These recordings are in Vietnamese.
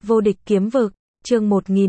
Vô địch kiếm vực, chương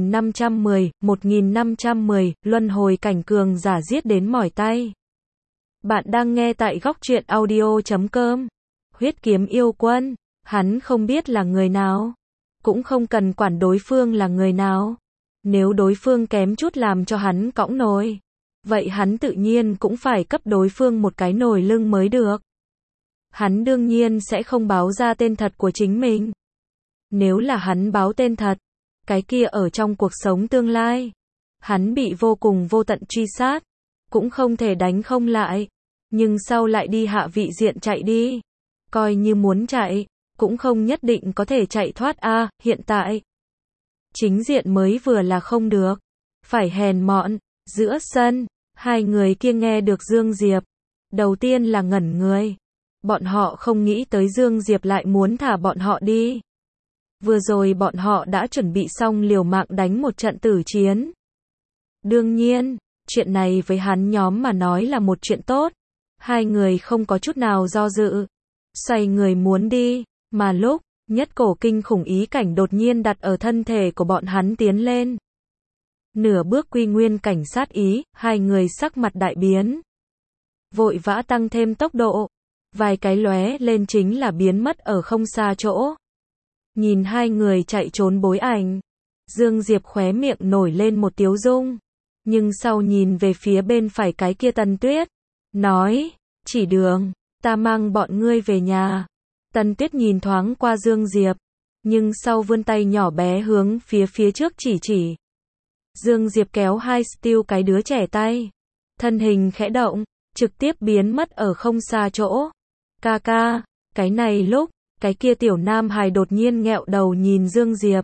1510, luân hồi cảnh cường giả giết đến mỏi tay. Bạn đang nghe tại góc truyện audio.com. Huyết kiếm yêu quân, hắn không biết là người nào, cũng không cần quản đối phương là người nào. Nếu đối phương kém chút làm cho hắn cõng nồi, vậy hắn tự nhiên cũng phải cấp đối phương một cái nồi lưng mới được. Hắn đương nhiên sẽ không báo ra tên thật của chính mình. Nếu là hắn báo tên thật, cái kia ở trong cuộc sống tương lai, hắn bị vô cùng vô tận truy sát, cũng không thể đánh không lại, nhưng sau lại đi hạ vị diện chạy đi, coi như muốn chạy, cũng không nhất định có thể chạy thoát a. Hiện tại, chính diện mới vừa là không được, phải hèn mọn. Giữa sân, hai người kia nghe được Dương Diệp, đầu tiên là ngẩn người. Bọn họ không nghĩ tới Dương Diệp lại muốn thả bọn họ đi. Vừa rồi bọn họ đã chuẩn bị xong liều mạng đánh một trận tử chiến. Đương nhiên, chuyện này với hắn nhóm mà nói là một chuyện tốt. Hai người không có chút nào do dự, xoay người muốn đi, mà lúc nhất cổ kinh khủng ý cảnh đột nhiên đặt ở thân thể của bọn hắn tiến lên. Nửa bước quy nguyên cảnh sát ý, hai người sắc mặt đại biến. Vội vã tăng thêm tốc độ, vài cái lóe lên chính là biến mất ở không xa chỗ. Nhìn hai người chạy trốn bối ảnh, Dương Diệp khóe miệng nổi lên một tiếu dung, nhưng sau nhìn về phía bên phải cái kia Tần Tuyết, nói, chỉ đường, ta mang bọn ngươi về nhà. Tần Tuyết nhìn thoáng qua Dương Diệp, nhưng sau vươn tay nhỏ bé hướng phía trước chỉ. Dương Diệp kéo hai Steel cái đứa trẻ tay, thân hình khẽ động, trực tiếp biến mất ở không xa chỗ. Ca, cái này lúc, cái kia tiểu nam hài đột nhiên nghẹo đầu nhìn Dương Diệp.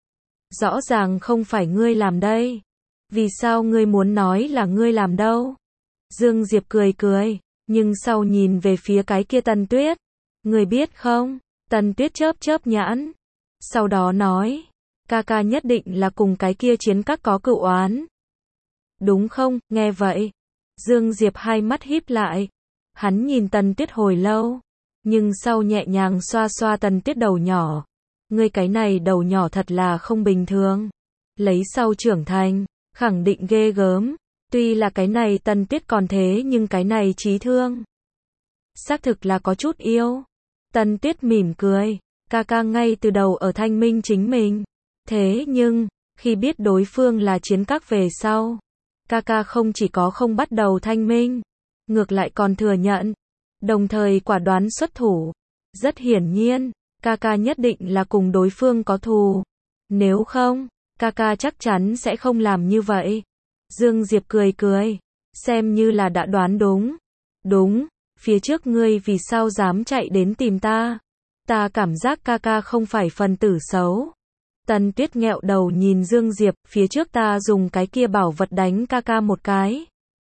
Rõ ràng không phải ngươi làm đây. Vì sao ngươi muốn nói là ngươi làm đâu? Dương Diệp cười, nhưng sau nhìn về phía cái kia Tần Tuyết. Ngươi biết không? Tần Tuyết chớp nhãn. Sau đó nói, ca nhất định là cùng cái kia chiến các có cựu oán. Đúng không? Nghe vậy, Dương Diệp hai mắt híp lại. Hắn nhìn Tần Tuyết hồi lâu, nhưng sau nhẹ nhàng xoa Tần Tuyết đầu nhỏ. Ngươi cái này đầu nhỏ thật là không bình thường. Lấy sau trưởng thành, khẳng định ghê gớm. Tuy là cái này Tần Tuyết còn thế nhưng cái này trí thương, xác thực là có chút yêu. Tần Tuyết mỉm cười, ca ngay từ đầu ở thanh minh chính mình. Thế nhưng, khi biết đối phương là chiến các về sau, ca không chỉ có không bắt đầu thanh minh, ngược lại còn thừa nhận, đồng thời quả đoán xuất thủ. Rất hiển nhiên, ca nhất định là cùng đối phương có thù. Nếu không, ca chắc chắn sẽ không làm như vậy. Dương Diệp cười, xem như là đã đoán đúng. Đúng, phía trước ngươi vì sao dám chạy đến tìm ta? Ta cảm giác ca không phải phần tử xấu. Tần Tuyết nghẹo đầu nhìn Dương Diệp, phía trước ta dùng cái kia bảo vật đánh ca một cái.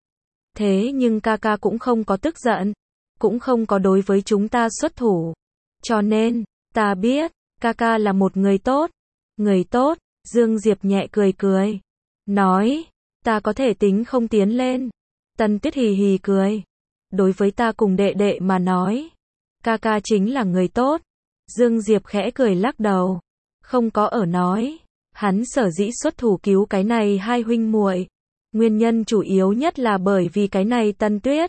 Thế nhưng ca cũng không có tức giận, cũng không có đối với chúng ta xuất thủ. Cho nên, ta biết, ca là một người tốt. Người tốt, Dương Diệp nhẹ cười. Nói, ta có thể tính không tiến lên. Tần Tuyết hì cười. Đối với ta cùng đệ đệ mà nói, ca chính là người tốt. Dương Diệp khẽ cười lắc đầu. Không có ở nói, hắn sở dĩ xuất thủ cứu cái này hai huynh muội, nguyên nhân chủ yếu nhất là bởi vì cái này Tần Tuyết.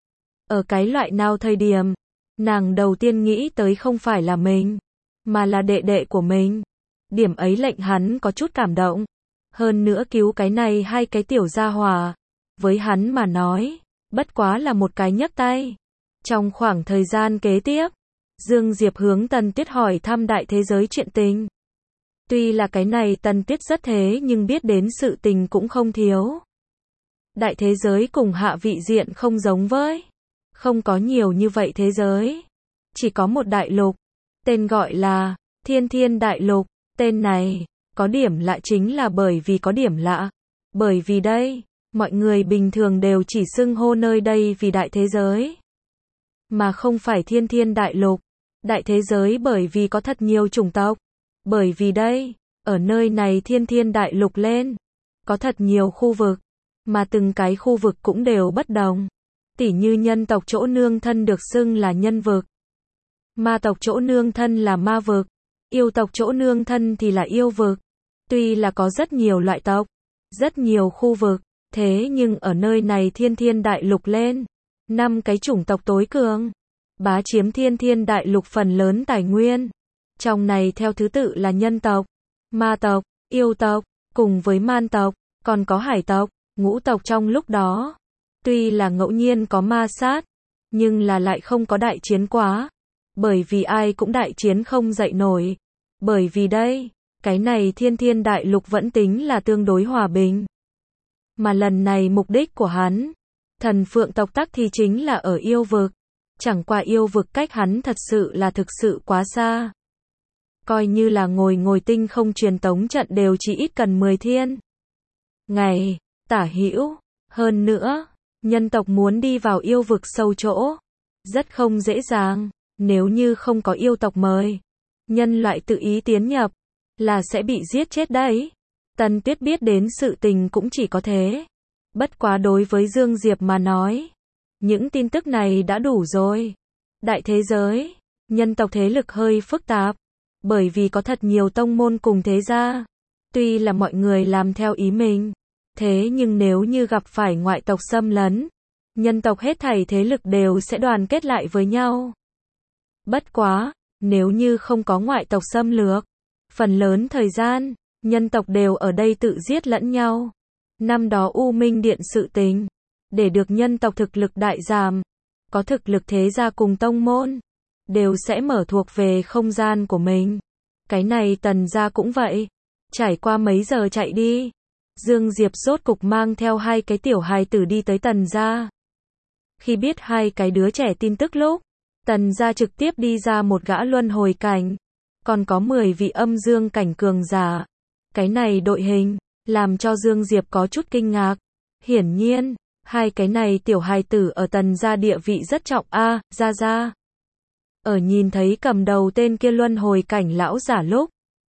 Ở cái loại nào thời điểm, nàng đầu tiên nghĩ tới không phải là mình, mà là đệ đệ của mình. Điểm ấy lệnh hắn có chút cảm động. Hơn nữa cứu cái này hai cái tiểu gia hỏa, với hắn mà nói, bất quá là một cái nhấc tay. Trong khoảng thời gian kế tiếp, Dương Diệp hướng Tần Tuyết hỏi thăm đại thế giới chuyện tình. Tuy là cái này Tần Tuyết rất thế nhưng biết đến sự tình cũng không thiếu. Đại thế giới cùng hạ vị diện không giống với, không có nhiều như vậy thế giới. Chỉ có một đại lục, tên gọi là Thiên Đại Lục. Tên này, có điểm lạ chính là bởi vì có điểm lạ. Bởi vì đây, mọi người bình thường đều chỉ xưng hô nơi đây vì đại thế giới, mà không phải Thiên Đại Lục. Đại thế giới bởi vì có thật nhiều chủng tộc. Bởi vì đây, ở nơi này Thiên Đại Lục lên, có thật nhiều khu vực, mà từng cái khu vực cũng đều bất đồng. Tỉ như nhân tộc chỗ nương thân được xưng là nhân vực, ma tộc chỗ nương thân là ma vực, Yêu tộc chỗ nương thân thì là yêu vực. Tuy là có rất nhiều loại tộc, rất nhiều khu vực, thế nhưng ở nơi này thiên thiên đại lục lên, 5 cái chủng tộc tối cường, bá chiếm thiên thiên đại lục phần lớn tài nguyên. Trong này theo thứ tự là nhân tộc, ma tộc, yêu tộc, cùng với man tộc, còn có hải tộc, ngũ tộc trong lúc đó. Tuy là ngẫu nhiên có ma sát, nhưng là lại không có đại chiến quá. Bởi vì ai cũng đại chiến không dậy nổi. Bởi vì đây, cái này thiên thiên đại lục vẫn tính là tương đối hòa bình. Mà lần này mục đích của hắn, thần phượng tộc tắc thì chính là ở yêu vực. Chẳng qua yêu vực cách hắn thật sự là thực sự quá xa. Coi như là ngồi tinh không truyền tống trận đều chỉ ít cần 10 thiên ngày, tả hữu. Hơn nữa, nhân tộc muốn đi vào yêu vực sâu chỗ, rất không dễ dàng. Nếu như không có yêu tộc mời, nhân loại tự ý tiến nhập, là sẽ bị giết chết đấy. Tần Tuyết biết đến sự tình cũng chỉ có thế. Bất quá đối với Dương Diệp mà nói, những tin tức này đã đủ rồi. Đại thế giới, nhân tộc thế lực hơi phức tạp, bởi vì có thật nhiều tông môn cùng thế gia. Tuy là mọi người làm theo ý mình, thế nhưng nếu như gặp phải ngoại tộc xâm lấn, nhân tộc hết thảy thế lực đều sẽ đoàn kết lại với nhau. Bất quá, nếu như không có ngoại tộc xâm lược, phần lớn thời gian, nhân tộc đều ở đây tự giết lẫn nhau. Năm đó U Minh Điện sự tình, để được nhân tộc thực lực đại giảm, có thực lực thế gia cùng tông môn, đều sẽ mở thuộc về không gian của mình. Cái này Tần gia cũng vậy. Trải qua mấy giờ chạy đi, Dương Diệp rốt cục mang theo 2 cái tiểu hài tử đi tới Tần gia. Khi biết 2 cái đứa trẻ tin tức lúc, Tần gia trực tiếp đi ra một gã luân hồi cảnh, còn có 10 vị âm dương cảnh cường giả. Cái này đội hình, làm cho Dương Diệp có chút kinh ngạc. Hiển nhiên, 2 cái này tiểu hài tử ở Tần gia địa vị rất trọng a, gia. Ở nhìn thấy cầm đầu tên kia luân hồi cảnh lão giả lúc,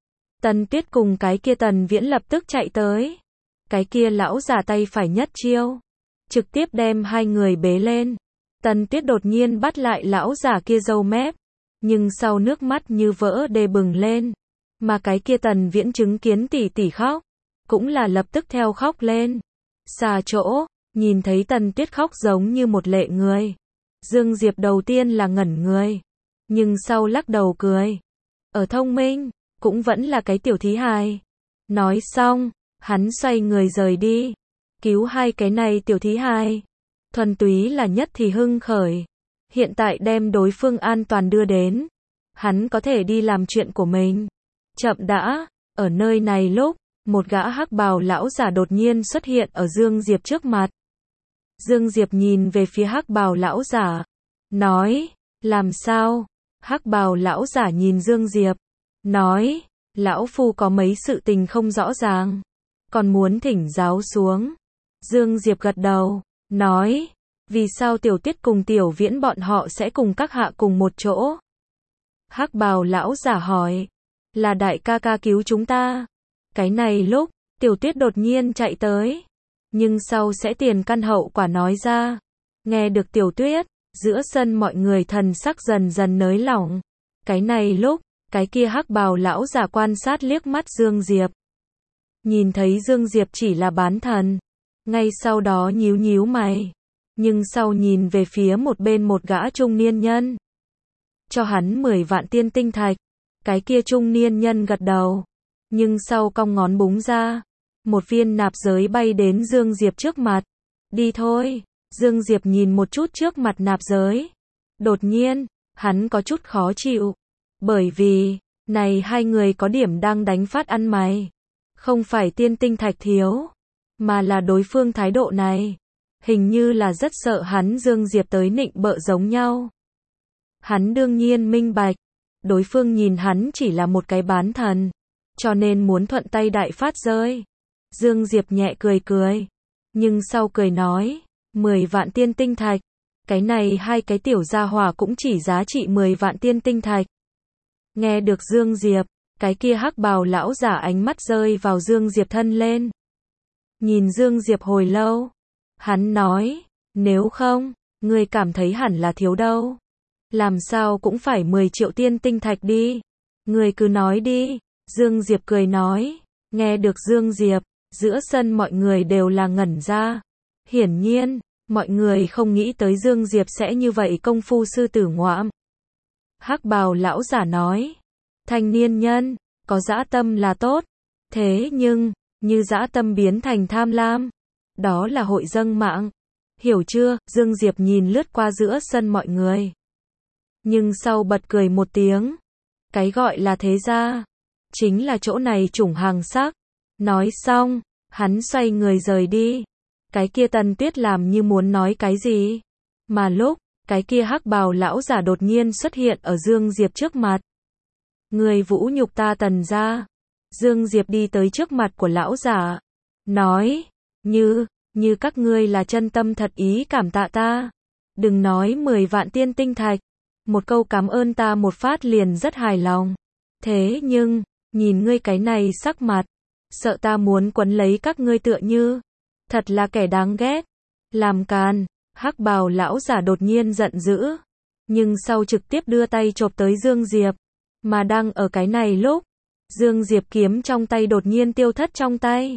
Tần Tuyết cùng cái kia Tần Viễn lập tức chạy tới. Cái kia lão giả tay phải nhất chiêu, trực tiếp đem 2 người bế lên. Tần Tuyết đột nhiên bắt lại lão giả kia râu mép, nhưng sau nước mắt như vỡ đê bừng lên. Mà cái kia Tần Viễn chứng kiến tỷ tỷ khóc, cũng là lập tức theo khóc lên. Xa chỗ, nhìn thấy Tần Tuyết khóc giống như một lệ người. Dương Diệp đầu tiên là ngẩn người, nhưng sau lắc đầu cười. Ở thông minh, cũng vẫn là cái tiểu thí hài. Nói xong, hắn xoay người rời đi. Cứu 2 cái này tiểu thí hài, thuần túy là nhất thì hưng khởi. Hiện tại đem đối phương an toàn đưa đến, hắn có thể đi làm chuyện của mình. Chậm đã, ở nơi này lúc, một gã hắc bào lão giả đột nhiên xuất hiện ở Dương Diệp trước mặt. Dương Diệp nhìn về phía hắc bào lão giả, nói, làm sao? Hắc bào lão giả nhìn Dương Diệp, nói, lão phu có mấy sự tình không rõ ràng, còn muốn thỉnh giáo xuống. Dương Diệp gật đầu, nói, vì sao Tiểu Tuyết cùng Tiểu Viễn bọn họ sẽ cùng các hạ cùng một chỗ? Hắc bào lão giả hỏi, là đại ca ca cứu chúng ta. Cái này lúc, Tiểu Tuyết đột nhiên chạy tới, nhưng sau sẽ tiền căn hậu quả nói ra. Nghe được Tiểu Tuyết, giữa sân mọi người thần sắc dần dần nới lỏng. Cái này lúc, cái kia hắc bào lão giả quan sát liếc mắt Dương Diệp. Nhìn thấy Dương Diệp chỉ là bán thần, ngay sau đó nhíu nhíu mày, nhưng sau nhìn về phía một bên một gã trung niên nhân, cho hắn 10 vạn tiên tinh thạch. Cái kia trung niên nhân gật đầu, nhưng sau cong ngón búng ra, một viên nạp giới bay đến Dương Diệp trước mặt. Đi thôi. Dương Diệp nhìn một chút trước mặt nạp giới. Đột nhiên, hắn có chút khó chịu, bởi vì, này 2 người có điểm đang đánh phát ăn mày. Không phải tiên tinh thạch thiếu, mà là đối phương thái độ này. Hình như là rất sợ hắn Dương Diệp tới nịnh bợ giống nhau. Hắn đương nhiên minh bạch, đối phương nhìn hắn chỉ là một cái bán thần, cho nên muốn thuận tay đại phát rơi. Dương Diệp nhẹ cười cười, nhưng sau cười nói, 10 vạn tiên tinh thạch, cái này 2 cái tiểu gia hỏa cũng chỉ giá trị 10 vạn tiên tinh thạch. Nghe được Dương Diệp, cái kia hắc bào lão giả ánh mắt rơi vào Dương Diệp thân lên. Nhìn Dương Diệp hồi lâu, hắn nói, nếu không, ngươi cảm thấy hẳn là thiếu đâu. Làm sao cũng phải 10 triệu tiên tinh thạch đi. Người cứ nói đi. Dương Diệp cười nói. Nghe được Dương Diệp, giữa sân mọi người đều là ngẩn ra. Hiển nhiên, mọi người không nghĩ tới Dương Diệp sẽ như vậy công phu sư tử ngoạm. Hắc bào lão giả nói. Thanh niên nhân, có dã tâm là tốt. Thế nhưng, như dã tâm biến thành tham lam, đó là hội dâng mạng. Hiểu chưa? Dương Diệp nhìn lướt qua giữa sân mọi người. Nhưng sau bật cười một tiếng. Cái gọi là thế gia, chính là chỗ này chủng hàng sắc. Nói xong, hắn xoay người rời đi. Cái kia Tần Tuyết làm như muốn nói cái gì. Mà lúc, cái kia hắc bào lão giả đột nhiên xuất hiện ở Dương Diệp trước mặt. Người vũ nhục ta Tần gia. Dương Diệp đi tới trước mặt của lão giả. Nói, như các ngươi là chân tâm thật ý cảm tạ ta. Đừng nói 10 vạn tiên tinh thạch. Một câu cảm ơn ta một phát liền rất hài lòng. Thế nhưng, nhìn ngươi cái này sắc mặt, sợ ta muốn quấn lấy các ngươi tựa như. Thật là kẻ đáng ghét. Làm càn, hắc bào lão giả đột nhiên giận dữ. Nhưng sau trực tiếp đưa tay chộp tới Dương Diệp. Mà đang ở cái này lúc, Dương Diệp kiếm trong tay đột nhiên tiêu thất trong tay.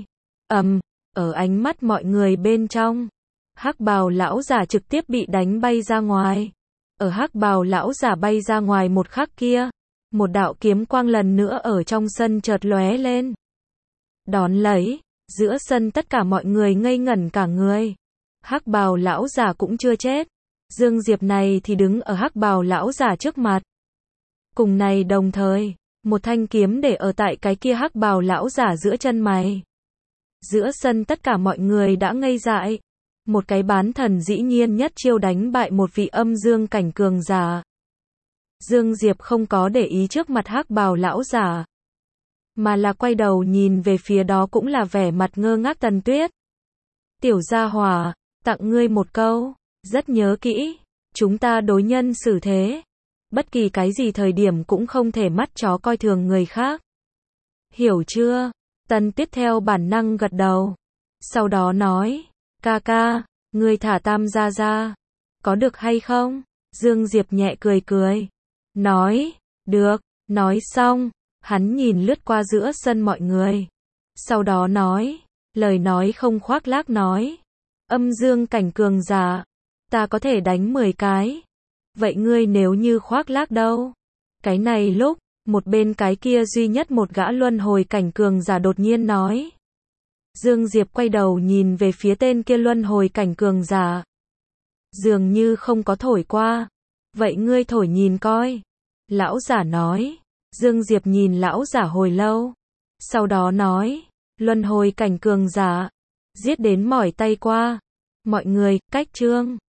Ở ánh mắt mọi người bên trong, hắc bào lão giả trực tiếp bị đánh bay ra ngoài. Ở hắc bào lão giả bay ra ngoài một khắc kia, một đạo kiếm quang lần nữa ở trong sân chợt lóe lên. Đón lấy, giữa sân tất cả mọi người ngây ngẩn cả người. Hắc bào lão giả cũng chưa chết. Dương Diệp này thì đứng ở hắc bào lão giả trước mặt. Cùng này đồng thời, một thanh kiếm để ở tại cái kia hắc bào lão giả giữa chân mày. Giữa sân tất cả mọi người đã ngây dại. Một cái bán thần dĩ nhiên nhất chiêu đánh bại một vị âm dương cảnh cường giả. Dương Diệp không có để ý trước mặt hắc bào lão giả, mà là quay đầu nhìn về phía đó cũng là vẻ mặt ngơ ngác Tần Tuyết. Tiểu gia hỏa, tặng ngươi một câu, rất nhớ kỹ, chúng ta đối nhân xử thế. Bất kỳ cái gì thời điểm cũng không thể mắt chó coi thường người khác. Hiểu chưa? Tần Tuyết theo bản năng gật đầu. Sau đó nói, ca ca, ngươi thả Tam gia ra. Có được hay không? Dương Diệp nhẹ cười cười. Nói, được, nói xong, hắn nhìn lướt qua giữa sân mọi người. Sau đó nói, lời nói không khoác lác nói. Âm dương cảnh cường giả, ta có thể đánh 10 cái. Vậy ngươi nếu như khoác lác đâu? Cái này lúc, một bên cái kia duy nhất một gã luân hồi cảnh cường giả đột nhiên nói. Dương Diệp quay đầu nhìn về phía tên kia luân hồi cảnh cường giả. Dường như không có thổi qua. Vậy ngươi thổi nhìn coi. Lão giả nói. Dương Diệp nhìn lão giả hồi lâu. Sau đó nói. Luân hồi cảnh cường giả. Giết đến mỏi tay qua. Mọi người, cách chương.